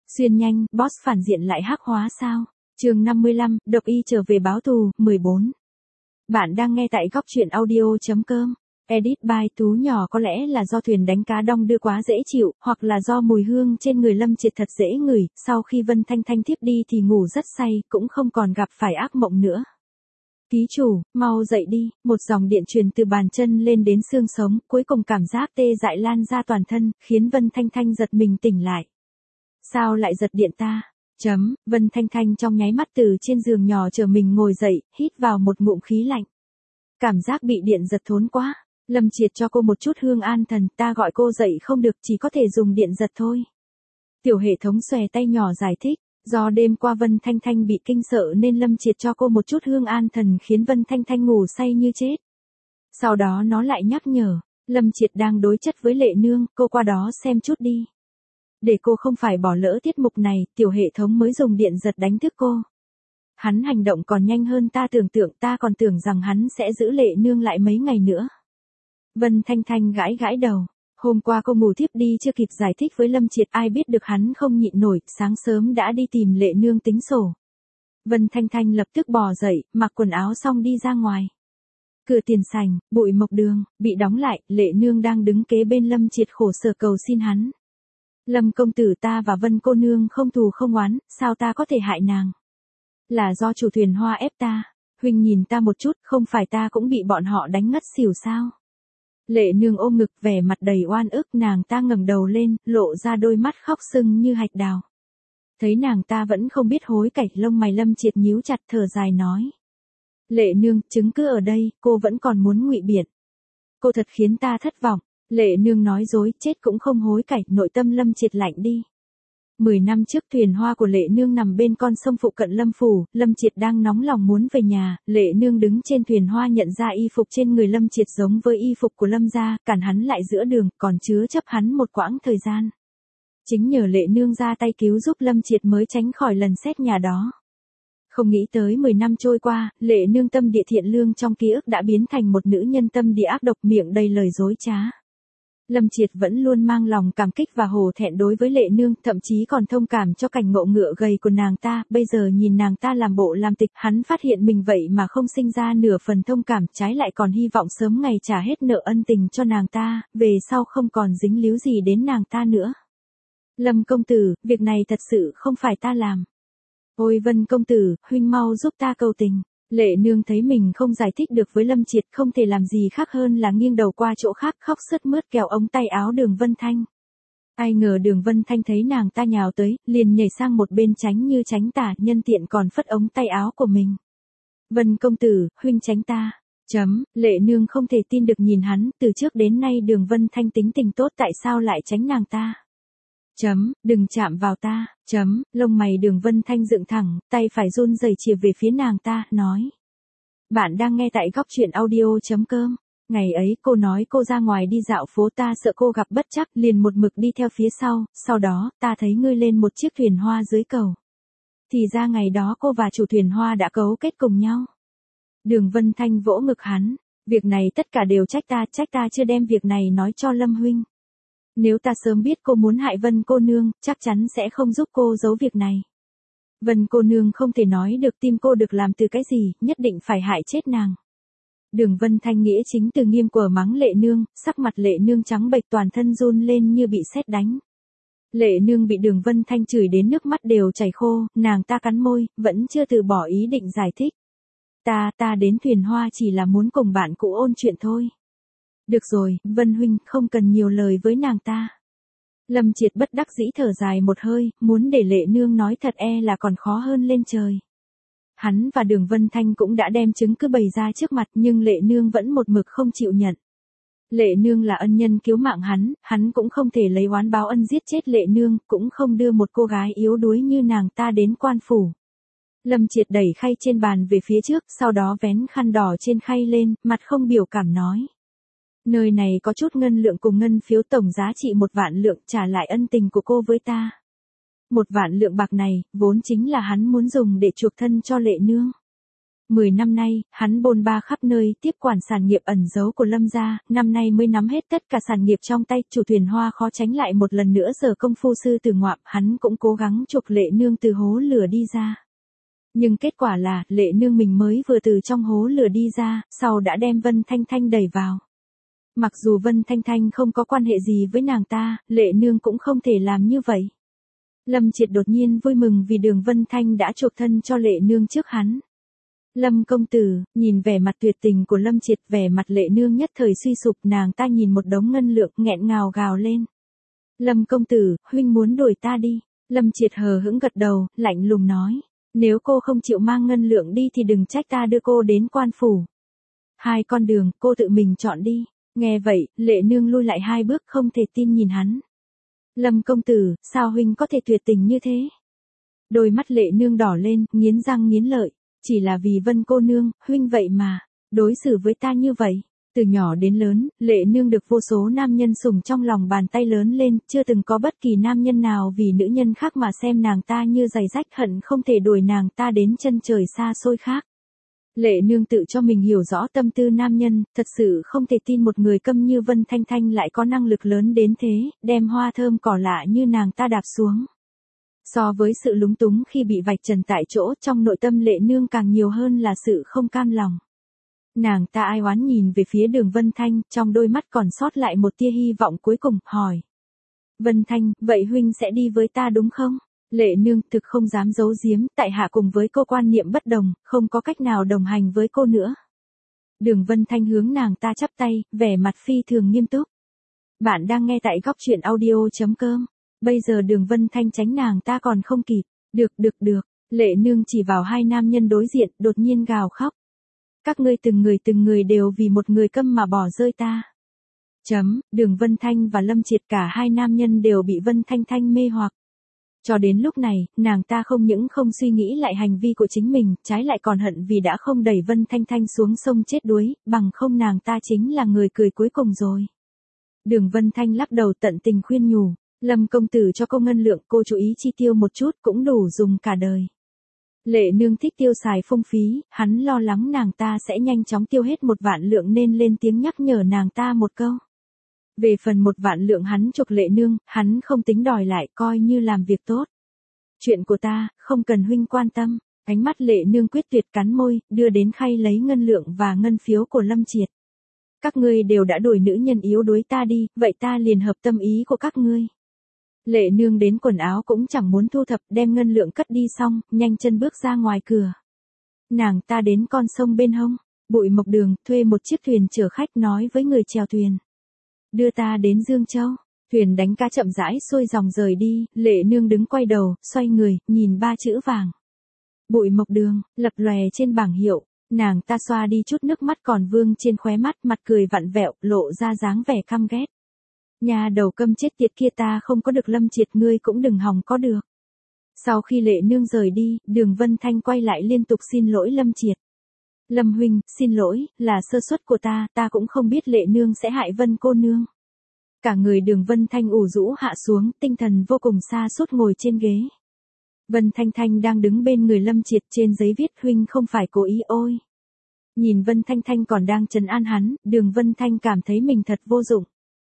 Xuyên nhanh, boss phản diện lại hắc hóa sao? Chương 55, độc y trở về báo thù, 14. Bạn đang nghe tại góc truyện audio.com. Edit by Tú nhỏ. Có lẽ là do thuyền đánh cá đong đưa quá dễ chịu, hoặc là do mùi hương trên người Lâm Triệt thật dễ ngửi, sau khi Vân Thanh Thanh thiếp đi thì ngủ rất say, cũng không còn gặp phải ác mộng nữa. Ký chủ, mau dậy đi, một dòng điện truyền từ bàn chân lên đến xương sống, cuối cùng cảm giác tê dại lan ra toàn thân, khiến Vân Thanh Thanh giật mình tỉnh lại. Sao lại giật điện ta? Vân Thanh Thanh trong nháy mắt từ trên giường nhỏ chờ mình ngồi dậy, hít vào một ngụm khí lạnh. Cảm giác bị điện giật thốn quá. Lâm Triệt cho cô một chút hương an thần, ta gọi cô dậy không được, chỉ có thể dùng điện giật thôi. Tiểu hệ thống xòe tay nhỏ giải thích, do đêm qua Vân Thanh Thanh bị kinh sợ nên Lâm Triệt cho cô một chút hương an thần khiến Vân Thanh Thanh ngủ say như chết. Sau đó nó lại nhắc nhở, Lâm Triệt đang đối chất với Lệ Nương, cô qua đó xem chút đi. Để cô không phải bỏ lỡ tiết mục này, tiểu hệ thống mới dùng điện giật đánh thức cô. Hắn hành động còn nhanh hơn ta tưởng tượng, ta còn tưởng rằng hắn sẽ giữ Lệ Nương lại mấy ngày nữa. Vân Thanh Thanh gãi gãi đầu. Hôm qua cô ngủ thiếp đi chưa kịp giải thích với Lâm Triệt, ai biết được hắn không nhịn nổi, sáng sớm đã đi tìm Lệ Nương tính sổ. Vân Thanh Thanh lập tức bò dậy, mặc quần áo xong đi ra ngoài. Cửa tiền sảnh, bụi mộc đường, bị đóng lại, Lệ Nương đang đứng kế bên Lâm Triệt khổ sở cầu xin hắn. Lâm công tử, ta và Vân cô nương không thù không oán, sao ta có thể hại nàng? Là do chủ thuyền Hoa ép ta. Huynh nhìn ta một chút, không phải ta cũng bị bọn họ đánh ngất xỉu sao? Lệ Nương ôm ngực, vẻ mặt đầy oan ức, nàng ta ngẩng đầu lên, lộ ra đôi mắt khóc sưng như hạch đào. Thấy nàng ta vẫn không biết hối cải, lông mày Lâm Triệt nhíu chặt, thở dài nói. Lệ Nương, chứng cứ ở đây, cô vẫn còn muốn ngụy biện. Cô thật khiến ta thất vọng. Lệ Nương nói dối, chết cũng không hối cải, nội tâm Lâm Triệt lạnh đi. 10 năm trước thuyền Hoa của Lệ Nương nằm bên con sông phụ cận Lâm Phủ, Lâm Triệt đang nóng lòng muốn về nhà, Lệ Nương đứng trên thuyền Hoa nhận ra y phục trên người Lâm Triệt giống với y phục của Lâm gia, cản hắn lại giữa đường, còn chứa chấp hắn một quãng thời gian. Chính nhờ Lệ Nương ra tay cứu giúp Lâm Triệt mới tránh khỏi lần xét nhà đó. Không nghĩ tới 10 năm trôi qua, Lệ Nương tâm địa thiện lương trong ký ức đã biến thành một nữ nhân tâm địa ác độc, miệng đầy lời dối trá. Lâm Triệt vẫn luôn mang lòng cảm kích và hổ thẹn đối với Lệ Nương, thậm chí còn thông cảm cho cảnh ngộ ngựa gầy của nàng ta, bây giờ nhìn nàng ta làm bộ làm tịch, hắn phát hiện mình vậy mà không sinh ra nửa phần thông cảm, trái lại còn hy vọng sớm ngày trả hết nợ ân tình cho nàng ta, về sau không còn dính líu gì đến nàng ta nữa. Lâm công tử, việc này thật sự không phải ta làm. Ôi Vân công tử, huynh mau giúp ta cầu tình. Lệ Nương thấy mình không giải thích được với Lâm Triệt, không thể làm gì khác hơn là nghiêng đầu qua chỗ khác, khóc sướt mướt kéo ống tay áo Đường Vân Thanh. Ai ngờ Đường Vân Thanh thấy nàng ta nhào tới, liền nhảy sang một bên tránh như tránh tà, nhân tiện còn phất ống tay áo của mình. Vân công tử, huynh tránh ta. Lệ Nương không thể tin được nhìn hắn, từ trước đến nay Đường Vân Thanh tính tình tốt, tại sao lại tránh nàng ta? Đừng chạm vào ta. Lông mày Đường Vân Thanh dựng thẳng, tay phải run rẩy chìa về phía nàng ta, nói. Bạn đang nghe tại góc truyện audio.com. Ngày ấy cô nói cô ra ngoài đi dạo phố, ta sợ cô gặp bất trắc, liền một mực đi theo phía sau đó, ta thấy ngươi lên một chiếc thuyền Hoa dưới cầu. Thì ra ngày đó cô và chủ thuyền Hoa đã cấu kết cùng nhau. Đường Vân Thanh vỗ ngực hắn, việc này tất cả đều trách ta chưa đem việc này nói cho Lâm huynh. Nếu ta sớm biết cô muốn hại Vân cô nương, chắc chắn sẽ không giúp cô giấu việc này. Vân cô nương không thể nói được tim cô được làm từ cái gì, nhất định phải hại chết nàng. Đường Vân Thanh nghĩa chính từ nghiêm của mắng Lệ Nương, sắc mặt Lệ Nương trắng bệch, toàn thân run lên như bị sét đánh. Lệ Nương bị Đường Vân Thanh chửi đến nước mắt đều chảy khô, nàng ta cắn môi, vẫn chưa từ bỏ ý định giải thích. Ta đến thuyền Hoa chỉ là muốn cùng bạn cũ ôn chuyện thôi. Được rồi, Vân huynh, không cần nhiều lời với nàng ta. Lâm Triệt bất đắc dĩ thở dài một hơi, muốn để Lệ Nương nói thật là còn khó hơn lên trời. Hắn và Đường Vân Thanh cũng đã đem chứng cứ bày ra trước mặt, nhưng Lệ Nương vẫn một mực không chịu nhận. Lệ Nương là ân nhân cứu mạng hắn cũng không thể lấy oán báo ân giết chết Lệ Nương, cũng không đưa một cô gái yếu đuối như nàng ta đến quan phủ. Lâm Triệt đẩy khay trên bàn về phía trước, sau đó vén khăn đỏ trên khay lên, mặt không biểu cảm nói. Nơi này có chút ngân lượng cùng ngân phiếu tổng giá trị 1 vạn lượng, trả lại ân tình của cô với ta. 1 vạn lượng bạc này, vốn chính là hắn muốn dùng để chuộc thân cho Lệ Nương. 10 năm nay, hắn bôn ba khắp nơi tiếp quản sản nghiệp ẩn giấu của Lâm gia, năm nay mới nắm hết tất cả sản nghiệp trong tay, chủ thuyền hoa khó tránh lại một lần nữa giờ công phu sư tử ngoạm, hắn cũng cố gắng trục Lệ Nương từ hố lửa đi ra. Nhưng kết quả là, Lệ Nương mình mới vừa từ trong hố lửa đi ra, sau đã đem Vân Thanh Thanh đẩy vào. Mặc dù Vân Thanh Thanh không có quan hệ gì với nàng ta, Lệ Nương cũng không thể làm như vậy. Lâm Triệt đột nhiên vui mừng vì Đường Vân Thanh đã chuộc thân cho Lệ Nương trước hắn. Lâm công tử, nhìn vẻ mặt tuyệt tình của Lâm Triệt, vẻ mặt Lệ Nương nhất thời suy sụp, nàng ta nhìn một đống ngân lượng nghẹn ngào gào lên. Lâm công tử, huynh muốn đuổi ta đi. Lâm Triệt hờ hững gật đầu, lạnh lùng nói. Nếu cô không chịu mang ngân lượng đi thì đừng trách ta đưa cô đến quan phủ. Hai con đường, cô tự mình chọn đi. Nghe vậy, Lệ Nương lui lại 2 bước không thể tin nhìn hắn. Lâm công tử, sao huynh có thể tuyệt tình như thế? Đôi mắt Lệ Nương đỏ lên, nghiến răng nghiến lợi. Chỉ là vì Vân cô nương, huynh vậy mà, đối xử với ta như vậy. Từ nhỏ đến lớn, Lệ Nương được vô số nam nhân sủng trong lòng bàn tay lớn lên, chưa từng có bất kỳ nam nhân nào vì nữ nhân khác mà xem nàng ta như giày rách, hận không thể đuổi nàng ta đến chân trời xa xôi khác. Lệ Nương tự cho mình hiểu rõ tâm tư nam nhân, thật sự không thể tin một người câm như Vân Thanh Thanh lại có năng lực lớn đến thế, đem hoa thơm cỏ lạ như nàng ta đạp xuống. So với sự lúng túng khi bị vạch trần tại chỗ, trong nội tâm Lệ Nương càng nhiều hơn là sự không cam lòng. Nàng ta ai oán nhìn về phía Đường Vân Thanh, trong đôi mắt còn sót lại một tia hy vọng cuối cùng, hỏi. Vân Thanh, vậy huynh sẽ đi với ta đúng không? Lệ Nương thực không dám giấu giếm, tại hạ cùng với cô quan niệm bất đồng, không có cách nào đồng hành với cô nữa. Đường Vân Thanh hướng nàng ta chắp tay, vẻ mặt phi thường nghiêm túc. Bạn đang nghe tại góc truyện audio.com. Bây giờ Đường Vân Thanh tránh nàng ta còn không kịp. Được. Lệ Nương chỉ vào 2 nam nhân đối diện, đột nhiên gào khóc. Các ngươi từng người đều vì một người câm mà bỏ rơi ta. Đường Vân Thanh và Lâm Triệt, cả 2 nam nhân đều bị Vân Thanh Thanh mê hoặc. Cho đến lúc này, nàng ta không những không suy nghĩ lại hành vi của chính mình, trái lại còn hận vì đã không đẩy Vân Thanh Thanh xuống sông chết đuối, bằng không nàng ta chính là người cười cuối cùng rồi. Đường Vân Thanh lắc đầu tận tình khuyên nhủ. Lâm công tử cho cô ngân lượng, cô chú ý chi tiêu một chút cũng đủ dùng cả đời. Lệ Nương thích tiêu xài phung phí, hắn lo lắng nàng ta sẽ nhanh chóng tiêu hết 1 vạn lượng nên lên tiếng nhắc nhở nàng ta một câu. Về phần 1 vạn lượng hắn chuộc Lệ Nương, hắn không tính đòi lại, coi như làm việc tốt. Chuyện của ta, không cần huynh quan tâm. Ánh mắt Lệ Nương quyết tuyệt cắn môi, đưa đến khay lấy ngân lượng và ngân phiếu của Lâm Triệt. Các ngươi đều đã đuổi nữ nhân yếu đuối ta đi, vậy ta liền hợp tâm ý của các ngươi. Lệ Nương đến quần áo cũng chẳng muốn thu thập, đem ngân lượng cất đi xong, nhanh chân bước ra ngoài cửa. Nàng ta đến con sông bên hông, Bụi Mộc Đường, thuê một chiếc thuyền chở khách, nói với người chèo thuyền. Đưa ta đến Dương Châu. Thuyền đánh cá chậm rãi xuôi dòng rời đi, Lệ Nương đứng quay đầu, xoay người, nhìn 3 chữ vàng. Bụi Mộc Đường, lập lòe trên bảng hiệu, nàng ta xoa đi chút nước mắt còn vương trên khóe mắt, mặt cười vặn vẹo, lộ ra dáng vẻ căm ghét. Nhà đầu câm chết tiệt kia, ta không có được Lâm Triệt, ngươi cũng đừng hòng có được. Sau khi Lệ Nương rời đi, Đường Vân Thanh quay lại liên tục xin lỗi Lâm Triệt. Lâm huynh, xin lỗi, là sơ suất của ta cũng không biết Lệ Nương sẽ hại Vân cô nương. Cả người Đường Vân Thanh ủ rũ hạ xuống, tinh thần vô cùng sa sút ngồi trên ghế. Vân Thanh Thanh đang đứng bên người Lâm Triệt, trên giấy viết huynh không phải cố ý ôi. Nhìn Vân Thanh Thanh còn đang trấn an hắn, Đường Vân Thanh cảm thấy mình thật vô dụng.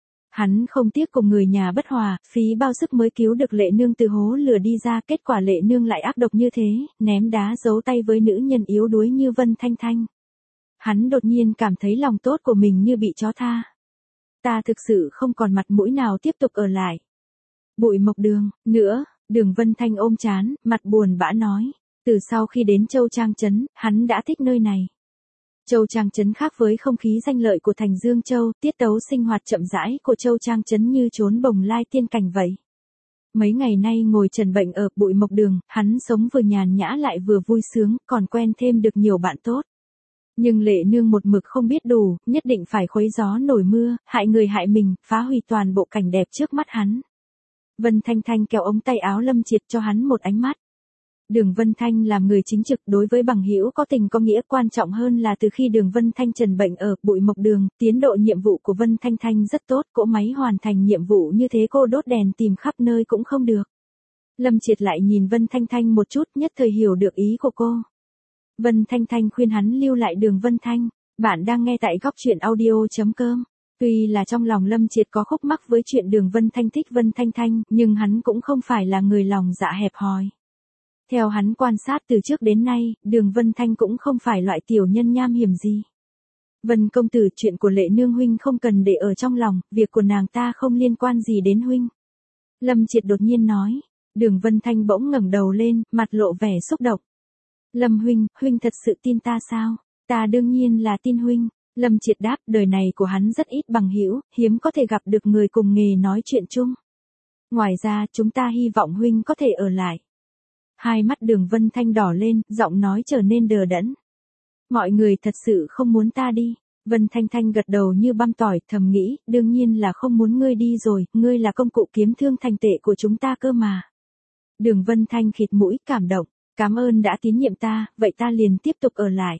Hắn không tiếc cùng người nhà bất hòa, phí bao sức mới cứu được Lệ Nương từ hố lửa đi ra, kết quả Lệ Nương lại ác độc như thế, ném đá giấu tay với nữ nhân yếu đuối như Vân Thanh Thanh. Hắn đột nhiên cảm thấy lòng tốt của mình như bị chó tha. Ta thực sự không còn mặt mũi nào tiếp tục ở lại. Bụi Mộc Đường, nữa, Đường Vân Thanh ôm trán, mặt buồn bã nói. Từ sau khi đến Châu Trang Trấn, hắn đã thích nơi này. Châu Trang Trấn khác với không khí danh lợi của thành Dương Châu, tiết tấu sinh hoạt chậm rãi của Châu Trang Trấn như trốn bồng lai tiên cảnh vậy. Mấy ngày nay ngồi trần bệnh ở Bụi Mộc Đường, hắn sống vừa nhàn nhã lại vừa vui sướng, còn quen thêm được nhiều bạn tốt. Nhưng Lệ Nương một mực không biết đủ, nhất định phải khuấy gió nổi mưa, hại người hại mình, phá hủy toàn bộ cảnh đẹp trước mắt hắn. Vân Thanh Thanh kéo ống tay áo Lâm Triệt cho hắn một ánh mắt. Đường Vân Thanh làm người chính trực, đối với bằng hữu có tình có nghĩa, quan trọng hơn là từ khi Đường Vân Thanh trần bệnh ở Bụi Mộc Đường, tiến độ nhiệm vụ của Vân Thanh Thanh rất tốt, cỗ máy hoàn thành nhiệm vụ như thế cô đốt đèn tìm khắp nơi cũng không được. Lâm Triệt lại nhìn Vân Thanh Thanh một chút, nhất thời hiểu được ý của cô. Vân Thanh Thanh khuyên hắn lưu lại Đường Vân Thanh. Bạn đang nghe tại góc truyện audio.com. Tuy là trong lòng Lâm Triệt có khúc mắc với chuyện Đường Vân Thanh thích Vân Thanh Thanh, nhưng hắn cũng không phải là người lòng dạ hẹp hòi. Theo hắn quan sát từ trước đến nay, Đường Vân Thanh cũng không phải loại tiểu nhân nham hiểm gì. Vân công tử, chuyện của Lệ nương huynh không cần để ở trong lòng, việc của nàng ta không liên quan gì đến huynh. Lâm Triệt đột nhiên nói. Đường Vân Thanh bỗng ngẩng đầu lên, mặt lộ vẻ xúc động. Lâm huynh, huynh thật sự tin ta sao? Ta đương nhiên là tin huynh. Lâm Triệt đáp, đời này của hắn rất ít bằng hữu, hiếm có thể gặp được người cùng nghề nói chuyện chung. Ngoài ra, chúng ta hy vọng huynh có thể ở lại. Hai mắt Đường Vân Thanh đỏ lên, giọng nói trở nên đờ đẫn. Mọi người thật sự không muốn ta đi. Vân Thanh Thanh gật đầu như băm tỏi, thầm nghĩ, đương nhiên là không muốn ngươi đi rồi, ngươi là công cụ kiếm thương thành tệ của chúng ta cơ mà. Đường Vân Thanh khịt mũi, cảm động, cảm ơn đã tín nhiệm ta, vậy ta liền tiếp tục ở lại.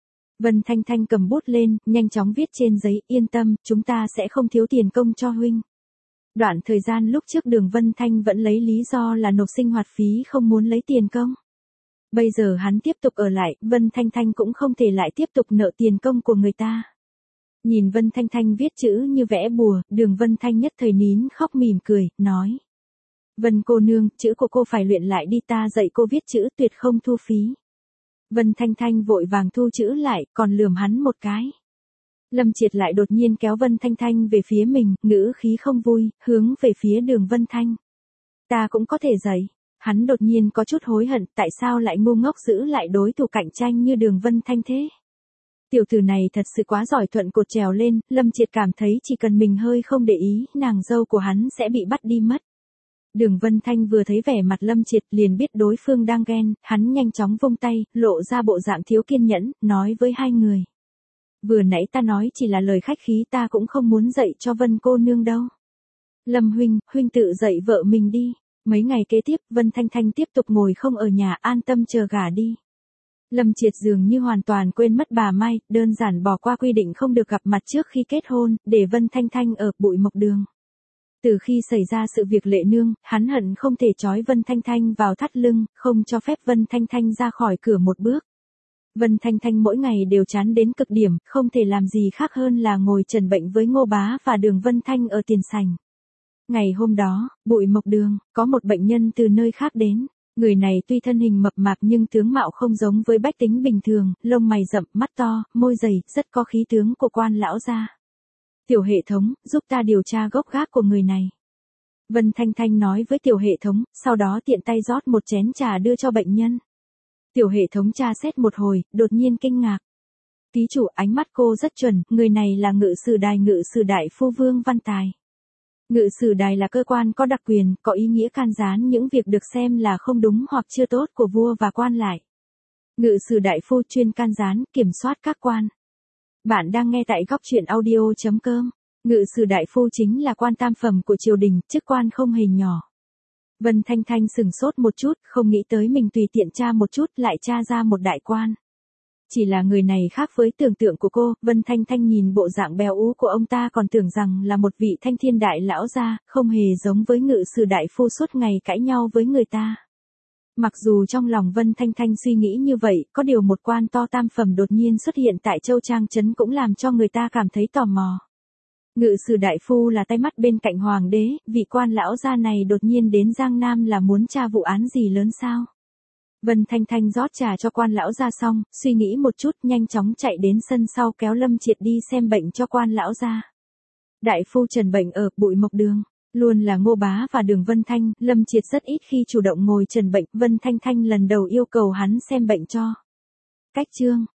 Vân Thanh Thanh cầm bút lên, nhanh chóng viết trên giấy, yên tâm, chúng ta sẽ không thiếu tiền công cho huynh. Đoạn thời gian lúc trước Đường Vân Thanh vẫn lấy lý do là nộp sinh hoạt phí không muốn lấy tiền công. Bây giờ hắn tiếp tục ở lại, Vân Thanh Thanh cũng không thể lại tiếp tục nợ tiền công của người ta. Nhìn Vân Thanh Thanh viết chữ như vẽ bùa, Đường Vân Thanh nhất thời nín khóc mỉm cười, nói. Vân cô nương, chữ của cô phải luyện lại đi, ta dạy cô viết chữ tuyệt không thu phí. Vân Thanh Thanh vội vàng thu chữ lại, còn lườm hắn một cái. Lâm Triệt lại đột nhiên kéo Vân Thanh Thanh về phía mình, ngữ khí không vui, hướng về phía Đường Vân Thanh. Ta cũng có thể dạy. Hắn đột nhiên có chút hối hận, tại sao lại ngu ngốc giữ lại đối thủ cạnh tranh như Đường Vân Thanh thế. Tiểu tử này thật sự quá giỏi thuận cột trèo lên, Lâm Triệt cảm thấy chỉ cần mình hơi không để ý, nàng dâu của hắn sẽ bị bắt đi mất. Đường Vân Thanh vừa thấy vẻ mặt Lâm Triệt liền biết đối phương đang ghen, hắn nhanh chóng vung tay, lộ ra bộ dạng thiếu kiên nhẫn, nói với hai người. Vừa nãy ta nói chỉ là lời khách khí, ta cũng không muốn dạy cho Vân cô nương đâu. Lâm huynh, huynh tự dạy vợ mình đi. Mấy ngày kế tiếp, Vân Thanh Thanh tiếp tục ngồi không ở nhà, an tâm chờ gả đi. Lâm Triệt dường như hoàn toàn quên mất bà Mai, đơn giản bỏ qua quy định không được gặp mặt trước khi kết hôn, để Vân Thanh Thanh ở Bụi Mộc Đường. Từ khi xảy ra sự việc Lệ nương, hắn hận không thể trói Vân Thanh Thanh vào thắt lưng, không cho phép Vân Thanh Thanh ra khỏi cửa một bước. Vân Thanh Thanh mỗi ngày đều chán đến cực điểm, không thể làm gì khác hơn là ngồi trần bệnh với Ngô Bá và Đường Vân Thanh ở tiền sảnh. Ngày hôm đó, Bụi Mộc Đường, có một bệnh nhân từ nơi khác đến. Người này tuy thân hình mập mạp nhưng tướng mạo không giống với bách tính bình thường, lông mày rậm, mắt to, môi dày, rất có khí tướng của quan lão gia. Tiểu hệ thống, giúp ta điều tra gốc gác của người này. Vân Thanh Thanh nói với tiểu hệ thống, sau đó tiện tay rót một chén trà đưa cho bệnh nhân. Tiểu hệ thống tra xét một hồi, đột nhiên kinh ngạc. Ký chủ, ánh mắt cô rất chuẩn, người này là ngự sử đại phu Vương Văn Tài. Ngự sử đài là cơ quan có đặc quyền, có ý nghĩa can gián những việc được xem là không đúng hoặc chưa tốt của vua và quan lại. Ngự sử đại phu chuyên can gián, kiểm soát các quan. Bạn đang nghe tại góc truyện audio.com. Ngự sử đại phu chính là quan tam phẩm của triều đình, chức quan không hề nhỏ. Vân Thanh Thanh sửng sốt một chút, không nghĩ tới mình tùy tiện tra một chút lại tra ra một đại quan. Chỉ là người này khác với tưởng tượng của cô, Vân Thanh Thanh nhìn bộ dạng béo ú của ông ta còn tưởng rằng là một vị thanh thiên đại lão gia, không hề giống với ngự sử đại phu suốt ngày cãi nhau với người ta. Mặc dù trong lòng Vân Thanh Thanh suy nghĩ như vậy, có điều một quan to tam phẩm đột nhiên xuất hiện tại Châu Trang Trấn cũng làm cho người ta cảm thấy tò mò. Ngự sử đại phu là tay mắt bên cạnh hoàng đế, vị quan lão gia này đột nhiên đến Giang Nam là muốn tra vụ án gì lớn sao? Vân Thanh Thanh rót trà cho quan lão gia xong, suy nghĩ một chút, nhanh chóng chạy đến sân sau kéo Lâm Triệt đi xem bệnh cho quan lão gia. Đại phu trần bệnh ở Bụi Mộc Đường, luôn là Ngô Bá và Đường Vân Thanh, Lâm Triệt rất ít khi chủ động ngồi trần bệnh, Vân Thanh Thanh lần đầu yêu cầu hắn xem bệnh cho. Cách chương